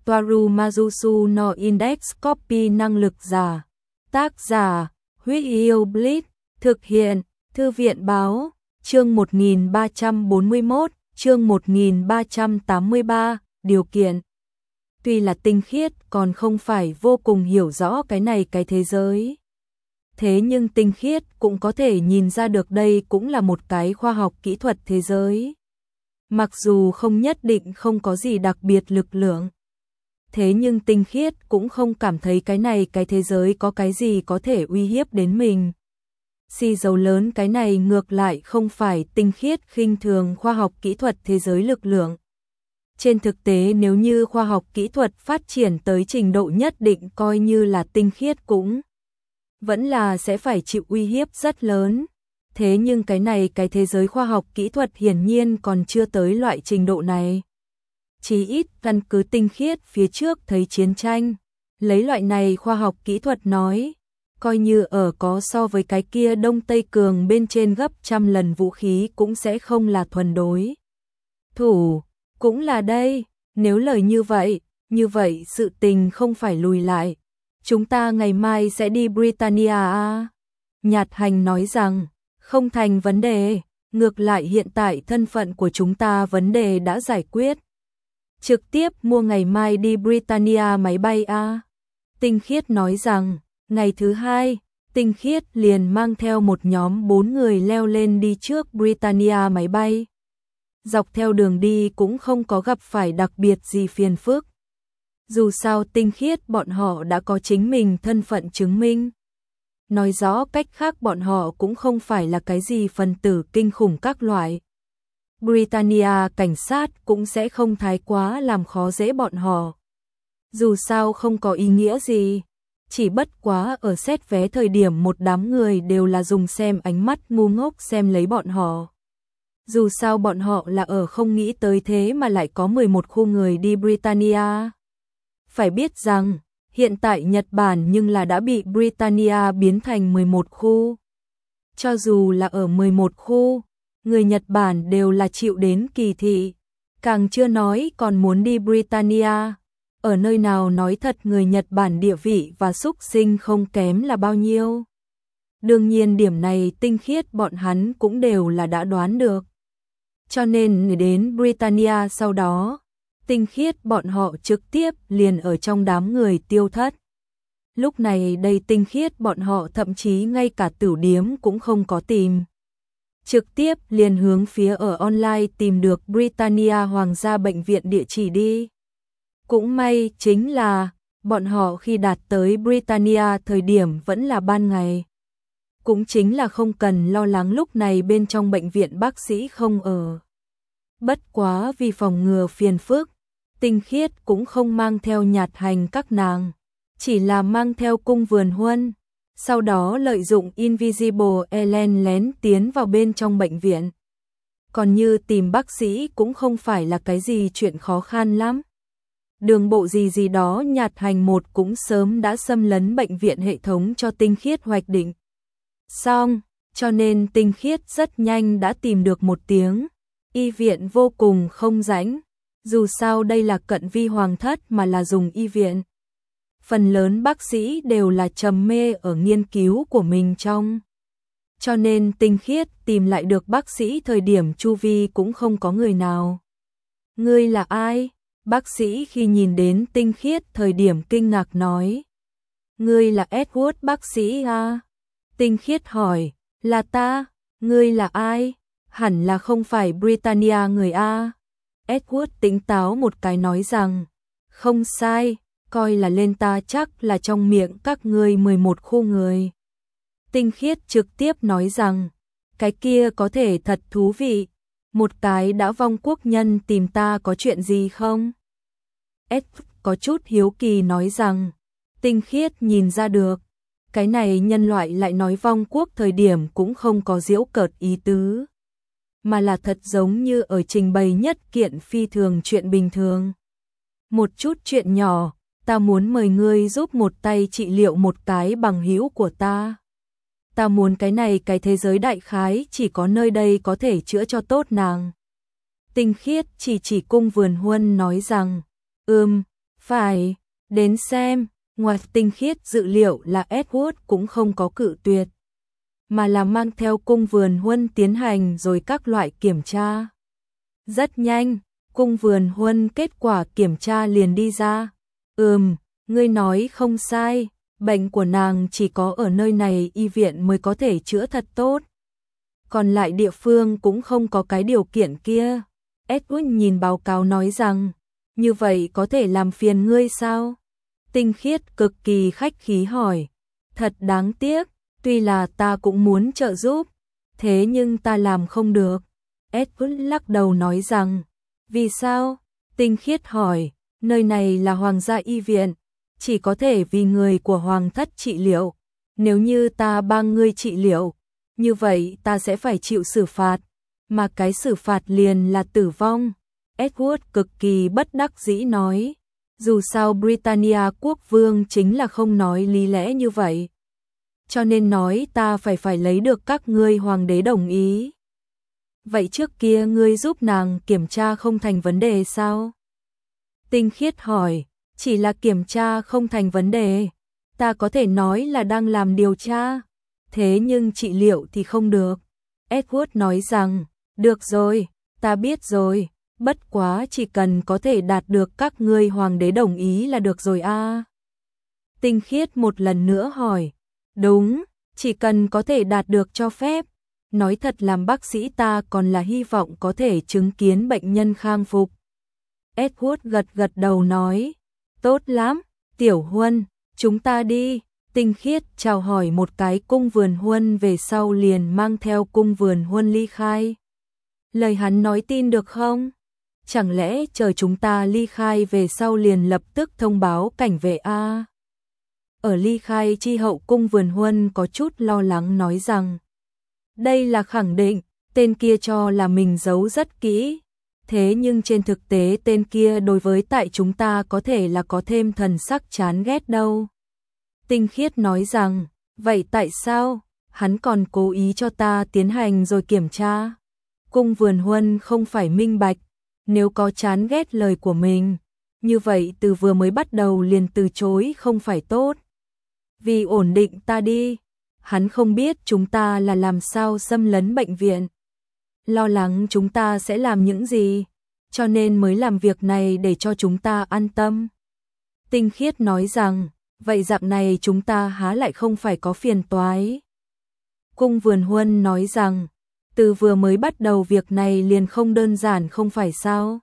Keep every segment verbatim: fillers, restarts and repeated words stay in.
Toaru Majusu no Index Copy năng lực giả. Tác giả, Huyết Yêu Blitz, thực hiện, Thư viện báo, chương một nghìn ba trăm bốn mươi mốt, chương một nghìn ba trăm tám mươi ba, điều kiện. Tuy là tinh khiết còn không phải vô cùng hiểu rõ cái này cái thế giới. Thế nhưng tinh khiết cũng có thể nhìn ra được đây cũng là một cái khoa học kỹ thuật thế giới. Mặc dù không nhất định không có gì đặc biệt lực lượng. Thế nhưng tinh khiết cũng không cảm thấy cái này cái thế giới có cái gì có thể uy hiếp đến mình. Xì dầu lớn cái này ngược lại không phải tinh khiết khinh thường khoa học kỹ thuật thế giới lực lượng. Trên thực tế nếu như khoa học kỹ thuật phát triển tới trình độ nhất định coi như là tinh khiết cũng vẫn là sẽ phải chịu uy hiếp rất lớn. Thế nhưng cái này cái thế giới khoa học kỹ thuật hiển nhiên còn chưa tới loại trình độ này. Chỉ ít căn cứ tinh khiết phía trước thấy chiến tranh. Lấy loại này khoa học kỹ thuật nói, coi như ở có so với cái kia Đông Tây Cường bên trên gấp trăm lần vũ khí cũng sẽ không là thuần đối. Thủ, cũng là đây, nếu lời như vậy, như vậy sự tình không phải lùi lại. Chúng ta ngày mai sẽ đi Britannia à? Nhạt Hành nói rằng, không thành vấn đề, ngược lại hiện tại thân phận của chúng ta vấn đề đã giải quyết. Trực tiếp mua ngày mai đi Britannia máy bay à? Tinh khiết nói rằng, ngày thứ hai, tinh khiết liền mang theo một nhóm bốn người leo lên đi trước Britannia máy bay. Dọc theo đường đi cũng không có gặp phải đặc biệt gì phiền phức. Dù sao tinh khiết bọn họ đã có chính mình thân phận chứng minh. Nói rõ cách khác bọn họ cũng không phải là cái gì phần tử kinh khủng các loại. Britannia cảnh sát cũng sẽ không thái quá làm khó dễ bọn họ. Dù sao không có ý nghĩa gì. Chỉ bất quá ở xét vé thời điểm một đám người đều là dùng xem ánh mắt ngu ngốc xem lấy bọn họ. Dù sao bọn họ là ở không nghĩ tới thế mà lại có mười một khu người đi Britannia. Phải biết rằng, hiện tại Nhật Bản nhưng là đã bị Britannia biến thành mười một khu. Cho dù là ở mười một khu, người Nhật Bản đều là chịu đến kỳ thị. Càng chưa nói còn muốn đi Britannia. Ở nơi nào nói thật người Nhật Bản địa vị và xúc sinh không kém là bao nhiêu. Đương nhiên điểm này tinh khiết bọn hắn cũng đều là đã đoán được. Cho nên đến Britannia sau đó, tinh khiết bọn họ trực tiếp liền ở trong đám người tiêu thất. Lúc này đây tinh khiết bọn họ thậm chí ngay cả tửu điếm cũng không có tìm. Trực tiếp liền hướng phía ở online tìm được Britannia Hoàng gia bệnh viện địa chỉ đi. Cũng may chính là bọn họ khi đạt tới Britannia thời điểm vẫn là ban ngày. Cũng chính là không cần lo lắng lúc này bên trong bệnh viện bác sĩ không ở. Bất quá vì phòng ngừa phiền phức, tinh khiết cũng không mang theo Nhạt Hành các nàng, chỉ là mang theo Cung Vườn Huân. Sau đó lợi dụng Invisible Ellen lén tiến vào bên trong bệnh viện. Còn như tìm bác sĩ cũng không phải là cái gì chuyện khó khăn lắm. Đường bộ gì gì đó Nhạt Hành một cũng sớm đã xâm lấn bệnh viện hệ thống cho tinh khiết hoạch định. Xong, cho nên tinh khiết rất nhanh đã tìm được một tiếng. Y viện vô cùng không rãnh. Dù sao đây là cận vi hoàng thất mà là dùng y viện. Phần lớn bác sĩ đều là trầm mê ở nghiên cứu của mình trong. Cho nên tinh khiết tìm lại được bác sĩ thời điểm chu vi cũng không có người nào. Ngươi là ai? Bác sĩ khi nhìn đến tinh khiết thời điểm kinh ngạc nói. Ngươi là Edward bác sĩ à? Tinh khiết hỏi, là ta, ngươi là ai? Hẳn là không phải Britannia người A. Edward tỉnh táo một cái nói rằng, không sai, coi là lên ta chắc là trong miệng các ngươi mười một khu người. Tinh khiết trực tiếp nói rằng, cái kia có thể thật thú vị, một cái đã vong quốc nhân tìm ta có chuyện gì không? Edward có chút hiếu kỳ nói rằng, tinh khiết nhìn ra được, cái này nhân loại lại nói vong quốc thời điểm cũng không có giễu cợt ý tứ. Mà là thật giống như ở trình bày nhất kiện phi thường chuyện bình thường. Một chút chuyện nhỏ, ta muốn mời ngươi giúp một tay trị liệu một cái bằng hữu của ta. Ta muốn cái này cái thế giới đại khái chỉ có nơi đây có thể chữa cho tốt nàng. Tinh khiết chỉ chỉ Cung Vườn Huân nói rằng, ừm, Phải, đến xem. Ngoài Tinh Khiết dự liệu là Edward cũng không có cự tuyệt, mà là mang theo cung vườn huân tiến hành rồi các loại kiểm tra. Rất nhanh, cung vườn huân kết quả kiểm tra liền đi ra. Ừm, ngươi nói không sai, bệnh của nàng chỉ có ở nơi này y viện mới có thể chữa thật tốt. Còn lại địa phương cũng không có cái điều kiện kia. Edward nhìn báo cáo nói rằng, như vậy có thể làm phiền ngươi sao? Tinh Khiết cực kỳ khách khí hỏi, thật đáng tiếc, tuy là ta cũng muốn trợ giúp, thế nhưng ta làm không được. Edward lắc đầu nói rằng, vì sao? Tinh Khiết hỏi, nơi này là hoàng gia y viện, chỉ có thể vì người của hoàng thất trị liệu. Nếu như ta帮ngươi trị liệu, như vậy ta sẽ phải chịu xử phạt, mà cái xử phạt liền là tử vong. Edward cực kỳ bất đắc dĩ nói, dù sao Britannia quốc vương chính là không nói lý lẽ như vậy. Cho nên nói ta phải phải lấy được các ngươi hoàng đế đồng ý. Vậy trước kia ngươi giúp nàng kiểm tra không thành vấn đề sao? Tinh Khiết hỏi, chỉ là kiểm tra không thành vấn đề, ta có thể nói là đang làm điều tra, thế nhưng trị liệu thì không được. Edward nói rằng, được rồi, ta biết rồi, bất quá chỉ cần có thể đạt được các ngươi hoàng đế đồng ý là được rồi a. À. Tinh Khiết một lần nữa hỏi, đúng, chỉ cần có thể đạt được cho phép. Nói thật làm bác sĩ ta còn là hy vọng có thể chứng kiến bệnh nhân khang phục. Edward gật gật đầu nói, tốt lắm, Tiểu Huân, chúng ta đi. Tinh Khiết chào hỏi một cái cung vườn huân về sau liền mang theo cung vườn huân ly khai. Lời hắn nói tin được không? Chẳng lẽ chờ chúng ta ly khai về sau liền lập tức thông báo cảnh vệ a? Ở ly khai chi hậu cung vườn huân có chút lo lắng nói rằng, đây là khẳng định, tên kia cho là mình giấu rất kỹ. Thế nhưng trên thực tế tên kia đối với tại chúng ta có thể là có thêm thần sắc chán ghét đâu. Tinh Khiết nói rằng, vậy tại sao, hắn còn cố ý cho ta tiến hành rồi kiểm tra. Cung vườn huân không phải minh bạch, nếu có chán ghét lời của mình, như vậy từ vừa mới bắt đầu liền từ chối không phải tốt. Vì ổn định ta đi, hắn không biết chúng ta là làm sao xâm lấn bệnh viện. Lo lắng chúng ta sẽ làm những gì, cho nên mới làm việc này để cho chúng ta an tâm. Tinh Khiết nói rằng, vậy dạng này chúng ta há lại không phải có phiền toái. Cung vườn huân nói rằng, từ vừa mới bắt đầu việc này liền không đơn giản không phải sao.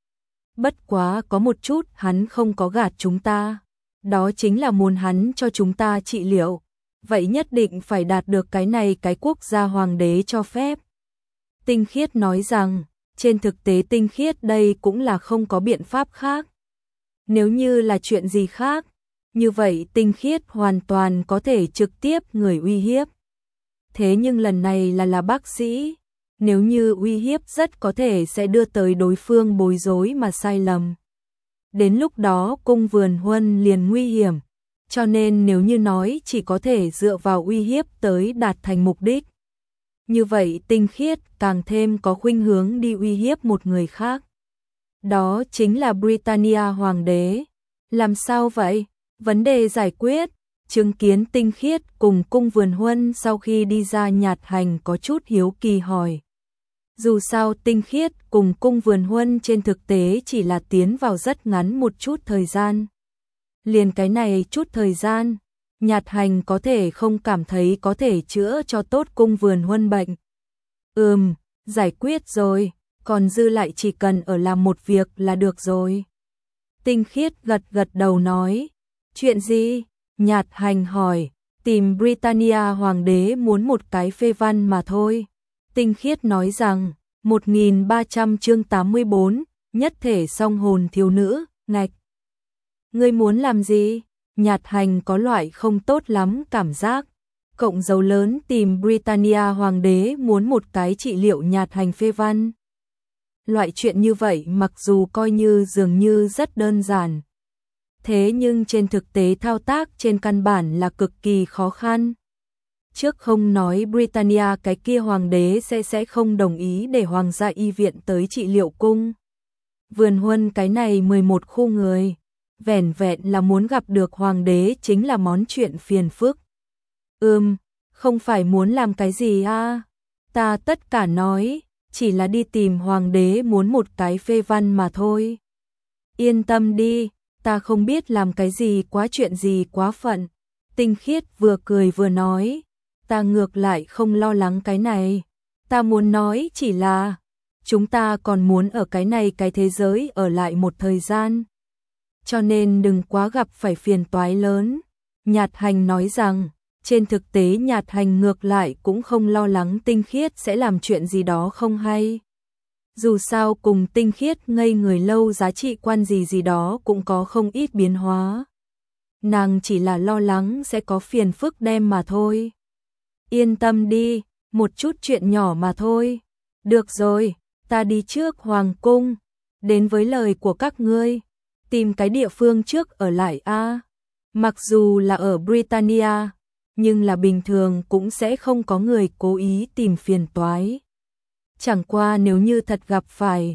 Bất quá có một chút hắn không có gạt chúng ta, đó chính là muốn hắn cho chúng ta trị liệu. Vậy nhất định phải đạt được cái này cái quốc gia hoàng đế cho phép. Tinh Khiết nói rằng, trên thực tế Tinh Khiết đây cũng là không có biện pháp khác. Nếu như là chuyện gì khác, như vậy Tinh Khiết hoàn toàn có thể trực tiếp người uy hiếp. Thế nhưng lần này là là bác sĩ, nếu như uy hiếp rất có thể sẽ đưa tới đối phương bối rối mà sai lầm. Đến lúc đó cung vườn huân liền nguy hiểm, cho nên nếu như nói chỉ có thể dựa vào uy hiếp tới đạt thành mục đích. Như vậy Tinh Khiết càng thêm có khuynh hướng đi uy hiếp một người khác. Đó chính là Britannia hoàng đế. Làm sao vậy? Vấn đề giải quyết. Chứng kiến Tinh Khiết cùng cung vườn huân sau khi đi ra Nhạt Hành có chút hiếu kỳ hỏi. Dù sao Tinh Khiết cùng cung vườn huân trên thực tế chỉ là tiến vào rất ngắn một chút thời gian. Liền cái này chút thời gian, Nhạt Hành có thể không cảm thấy có thể chữa cho tốt cung vườn huân bệnh. Ừm, giải quyết rồi, còn dư lại chỉ cần ở làm một việc là được rồi. Tinh Khiết gật gật đầu nói, chuyện gì? Nhạt Hành hỏi, tìm Britannia hoàng đế muốn một cái phê văn mà thôi. Tinh Khiết nói rằng, một nghìn ba trăm chương tám mươi bốn, nhất thể song hồn thiếu nữ, ngạch. Ngươi muốn làm gì? Nhạt Hành có loại không tốt lắm cảm giác. Cộng dấu lớn tìm Britannia hoàng đế muốn một cái trị liệu Nhạt Hành phê văn. Loại chuyện như vậy mặc dù coi như dường như rất đơn giản. Thế nhưng trên thực tế thao tác trên căn bản là cực kỳ khó khăn. Trước không nói Britannia cái kia hoàng đế sẽ sẽ không đồng ý để hoàng gia y viện tới trị liệu cung. Vườn huân cái này mười một khu người. vẻn vẹn là muốn gặp được hoàng đế chính là món chuyện phiền phức. Ừm, không phải muốn làm cái gì à? Ta tất cả nói, chỉ là đi tìm hoàng đế muốn một cái phê văn mà thôi. Yên tâm đi, ta không biết làm cái gì quá chuyện gì quá phận. Tinh Khiết vừa cười vừa nói, ta ngược lại không lo lắng cái này. Ta muốn nói chỉ là, chúng ta còn muốn ở cái này cái thế giới ở lại một thời gian. Cho nên đừng quá gặp phải phiền toái lớn. Nhạt Hành nói rằng, trên thực tế Nhạt Hành ngược lại cũng không lo lắng Tinh Khiết sẽ làm chuyện gì đó không hay. Dù sao cùng Tinh Khiết ngây người lâu giá trị quan gì gì đó cũng có không ít biến hóa. Nàng chỉ là lo lắng sẽ có phiền phức đem mà thôi. Yên tâm đi, một chút chuyện nhỏ mà thôi. Được rồi, ta đi trước hoàng cung, đến với lời của các ngươi, tìm cái địa phương trước ở lại a. Mặc dù là ở Britannia, nhưng là bình thường cũng sẽ không có người cố ý tìm phiền toái. Chẳng qua nếu như thật gặp phải,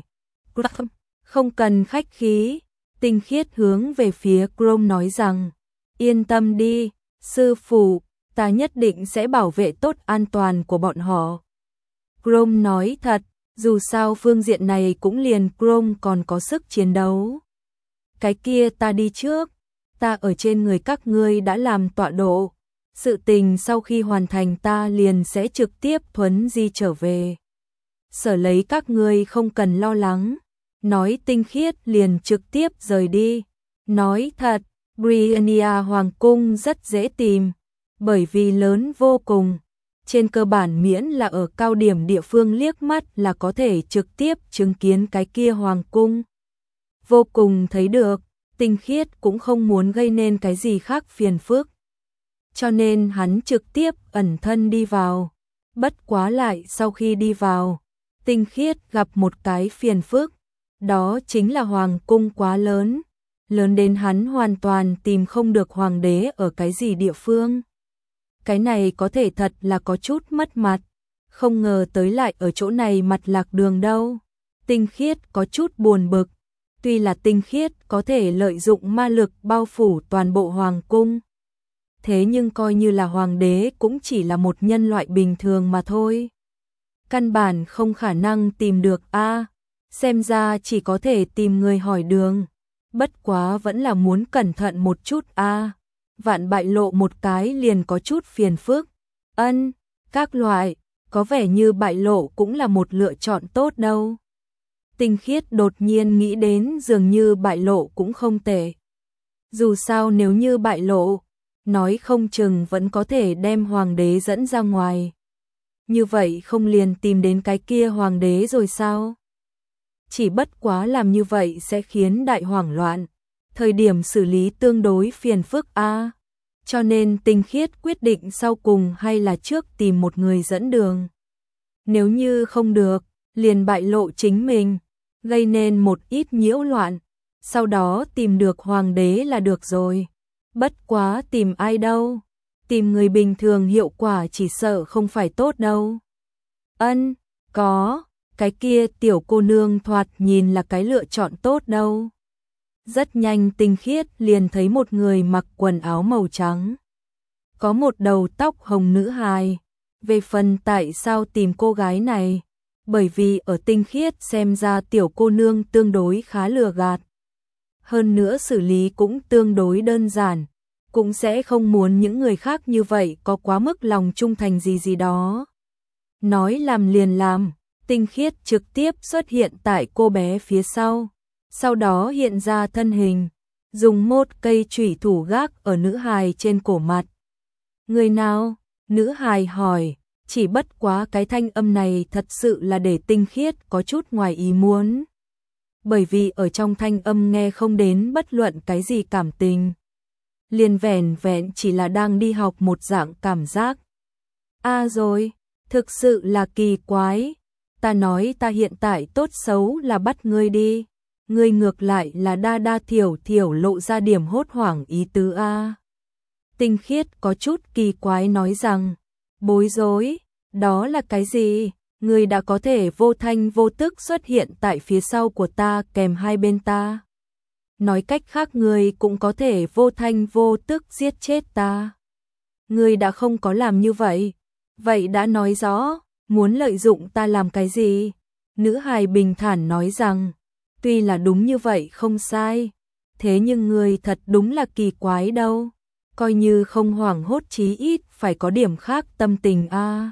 không cần khách khí. Tinh Khiết hướng về phía Chrome nói rằng, yên tâm đi, sư phụ, ta nhất định sẽ bảo vệ tốt an toàn của bọn họ. Chrome nói thật, dù sao phương diện này cũng liền Chrome còn có sức chiến đấu. Cái kia ta đi trước, ta ở trên người các ngươi đã làm tọa độ. Sự tình sau khi hoàn thành ta liền sẽ trực tiếp thuấn di trở về. Sở lấy các ngươi không cần lo lắng. Nói Tinh Khiết liền trực tiếp rời đi. Nói thật, Britannia Hoàng Cung rất dễ tìm, bởi vì lớn vô cùng. Trên cơ bản miễn là ở cao điểm địa phương liếc mắt là có thể trực tiếp chứng kiến cái kia Hoàng Cung. Vô cùng thấy được, Tinh Khiết cũng không muốn gây nên cái gì khác phiền phức. Cho nên hắn trực tiếp ẩn thân đi vào. Bất quá lại sau khi đi vào, Tinh Khiết gặp một cái phiền phức. Đó chính là Hoàng Cung quá lớn. Lớn đến hắn hoàn toàn tìm không được hoàng đế ở cái gì địa phương. Cái này có thể thật là có chút mất mặt. Không ngờ tới lại ở chỗ này mặt lạc đường đâu. Tinh Khiết có chút buồn bực. Tuy là Tinh Khiết có thể lợi dụng ma lực bao phủ toàn bộ hoàng cung. Thế nhưng coi như là hoàng đế cũng chỉ là một nhân loại bình thường mà thôi. Căn bản không khả năng tìm được a. Xem ra chỉ có thể tìm người hỏi đường. Bất quá vẫn là muốn cẩn thận một chút a. Vạn bại lộ một cái liền có chút phiền phức. Ân, các loại, có vẻ như bại lộ cũng là một lựa chọn tốt đâu. Tinh Khiết đột nhiên nghĩ đến dường như bại lộ cũng không tệ. Dù sao nếu như bại lộ, nói không chừng vẫn có thể đem hoàng đế dẫn ra ngoài. Như vậy không liền tìm đến cái kia hoàng đế rồi sao? Chỉ bất quá làm như vậy sẽ khiến đại hoảng loạn. Thời điểm xử lý tương đối phiền phức a. Cho nên Tinh Khiết quyết định sau cùng hay là trước tìm một người dẫn đường. Nếu như không được, liền bại lộ chính mình, gây nên một ít nhiễu loạn. Sau đó tìm được hoàng đế là được rồi. Bất quá tìm ai đâu? Tìm người bình thường hiệu quả chỉ sợ không phải tốt đâu. Ân, có, cái kia tiểu cô nương thoạt nhìn là cái lựa chọn tốt đâu. Rất nhanh Tinh Khiết liền thấy một người mặc quần áo màu trắng. Có một đầu tóc hồng nữ hài. Về phần tại sao tìm cô gái này? Bởi vì ở Tinh Khiết xem ra tiểu cô nương tương đối khá lừa gạt. Hơn nữa xử lý cũng tương đối đơn giản. Cũng sẽ không muốn những người khác như vậy có quá mức lòng trung thành gì gì đó. Nói làm liền làm, Tinh Khiết trực tiếp xuất hiện tại cô bé phía sau. Sau đó hiện ra thân hình, dùng một cây chủy thủ gác ở nữ hài trên cổ mặt. Người nào? Nữ hài hỏi, chỉ bất quá cái thanh âm này thật sự là để Tinh Khiết có chút ngoài ý muốn. Bởi vì ở trong thanh âm nghe không đến bất luận cái gì cảm tình. Liền vẻn vẹn chỉ là đang đi học một dạng cảm giác. À rồi, thực sự là kỳ quái. Ta nói ta hiện tại tốt xấu là bắt ngươi đi. Ngươi ngược lại là đa đa thiểu thiểu lộ ra điểm hốt hoảng ý tứ a. Tinh Khiết có chút kỳ quái nói rằng, bối rối, đó là cái gì? Ngươi đã có thể vô thanh vô tức xuất hiện tại phía sau của ta kèm hai bên ta. nói cách khác ngươi cũng có thể vô thanh vô tức giết chết ta. Ngươi đã không có làm như vậy, vậy đã nói rõ, muốn lợi dụng ta làm cái gì? Nữ hài bình thản nói rằng, tuy là đúng như vậy không sai, thế nhưng ngươi thật đúng là kỳ quái đâu, coi như không hoảng hốt chí ít phải có điểm khác tâm tình a. À.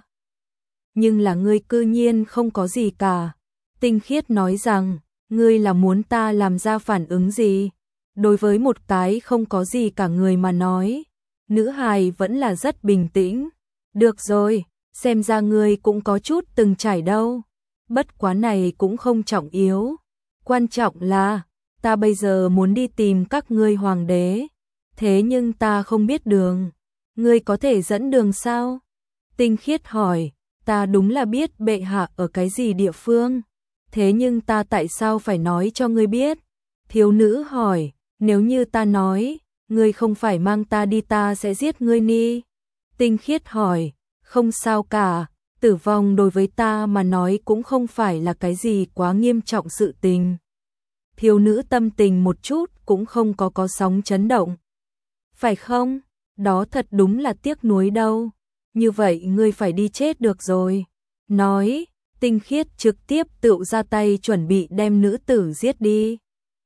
Nhưng là ngươi cư nhiên không có gì cả. Tinh Khiết nói rằng, ngươi là muốn ta làm ra phản ứng gì? Đối với một cái không có gì cả người mà nói, nữ hài vẫn là rất bình tĩnh. Được rồi, xem ra ngươi cũng có chút từng trải đâu. Bất quá này cũng không trọng yếu. Quan trọng là, ta bây giờ muốn đi tìm các ngươi hoàng đế. Thế nhưng ta không biết đường. Ngươi có thể dẫn đường sao? Tinh Khiết hỏi, ta đúng là biết bệ hạ ở cái gì địa phương. Thế nhưng ta tại sao phải nói cho ngươi biết? Thiếu nữ hỏi, nếu như ta nói, ngươi không phải mang ta đi ta sẽ giết ngươi ni. Tinh Khiết hỏi, không sao cả, tử vong đối với ta mà nói cũng không phải là cái gì quá nghiêm trọng sự tình. Thiếu nữ tâm tình một chút cũng không có có sóng chấn động. Phải không? Đó thật đúng là tiếc nuối đâu. Như vậy ngươi phải đi chết được rồi. Nói, Tinh Khiết trực tiếp tự ra tay chuẩn bị đem nữ tử giết đi.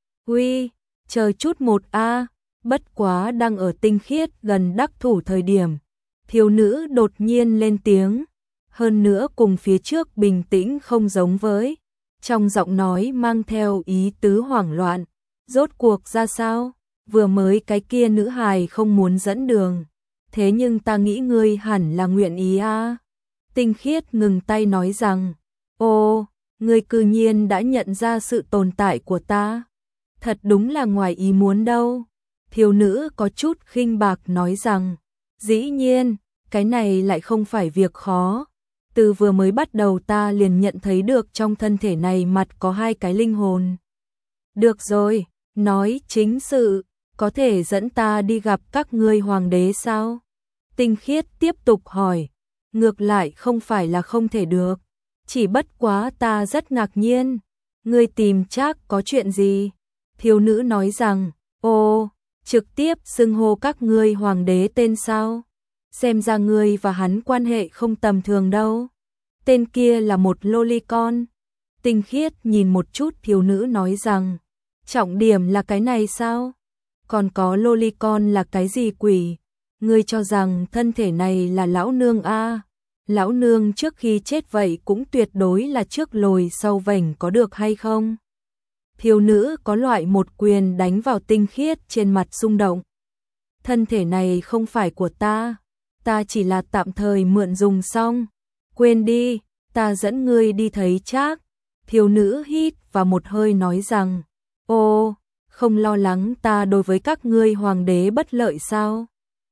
Uy, chờ chút một a, bất quá đang ở Tinh Khiết gần đắc thủ thời điểm. Thiếu nữ đột nhiên lên tiếng, hơn nữa cùng phía trước bình tĩnh không giống với. Trong giọng nói mang theo ý tứ hoảng loạn. Rốt cuộc ra sao? Vừa mới cái kia nữ hài không muốn dẫn đường. Thế nhưng ta nghĩ ngươi hẳn là nguyện ý a. Tinh Khiết ngừng tay nói rằng, ô, ngươi cư nhiên đã nhận ra sự tồn tại của ta. Thật đúng là ngoài ý muốn đâu. Thiếu nữ có chút khinh bạc nói rằng, dĩ nhiên, cái này lại không phải việc khó. Từ vừa mới bắt đầu ta liền nhận thấy được trong thân thể này mặt có hai cái linh hồn. Được rồi, nói chính sự, có thể dẫn ta đi gặp các ngươi hoàng đế sao? Tinh Khiết tiếp tục hỏi, ngược lại không phải là không thể được, chỉ bất quá ta rất ngạc nhiên, ngươi tìm Trác có chuyện gì? Thiếu nữ nói rằng, ô, trực tiếp xưng hô các ngươi hoàng đế tên sao? Xem ra ngươi và hắn quan hệ không tầm thường đâu. Tên kia là một lolicon. Tinh Khiết nhìn một chút thiếu nữ nói rằng, trọng điểm là cái này sao? Còn có lolicon là cái gì quỷ? Ngươi cho rằng thân thể này là lão nương a? À? Lão nương trước khi chết vậy cũng tuyệt đối là trước lồi sau vành có được hay không? Thiếu nữ có loại một quyền đánh vào Tinh Khiết trên mặt rung động. Thân thể này không phải của ta, ta chỉ là tạm thời mượn dùng xong. Quên đi, ta dẫn ngươi đi thấy Trác. Thiếu nữ hít và một hơi nói rằng, ô, không lo lắng ta đối với các ngươi hoàng đế bất lợi sao?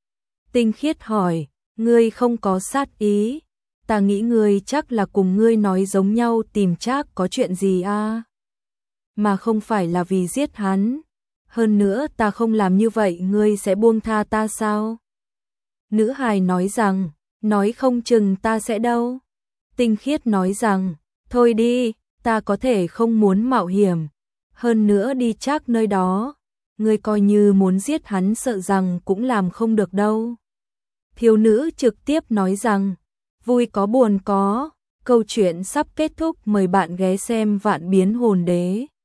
Tinh Khiết hỏi, ngươi không có sát ý, ta nghĩ ngươi chắc là cùng ngươi nói giống nhau tìm Trác có chuyện gì a? À? Mà không phải là vì giết hắn. Hơn nữa ta không làm như vậy ngươi sẽ buông tha ta sao? Nữ hài nói rằng, nói không chừng ta sẽ đâu. Tinh Khiết nói rằng, thôi đi, ta có thể không muốn mạo hiểm. Hơn nữa đi Trác nơi đó, ngươi coi như muốn giết hắn sợ rằng cũng làm không được đâu. Thiếu nữ trực tiếp nói rằng, vui có buồn có, câu chuyện sắp kết thúc, mời bạn ghé xem Vạn Biến Hồn Đế.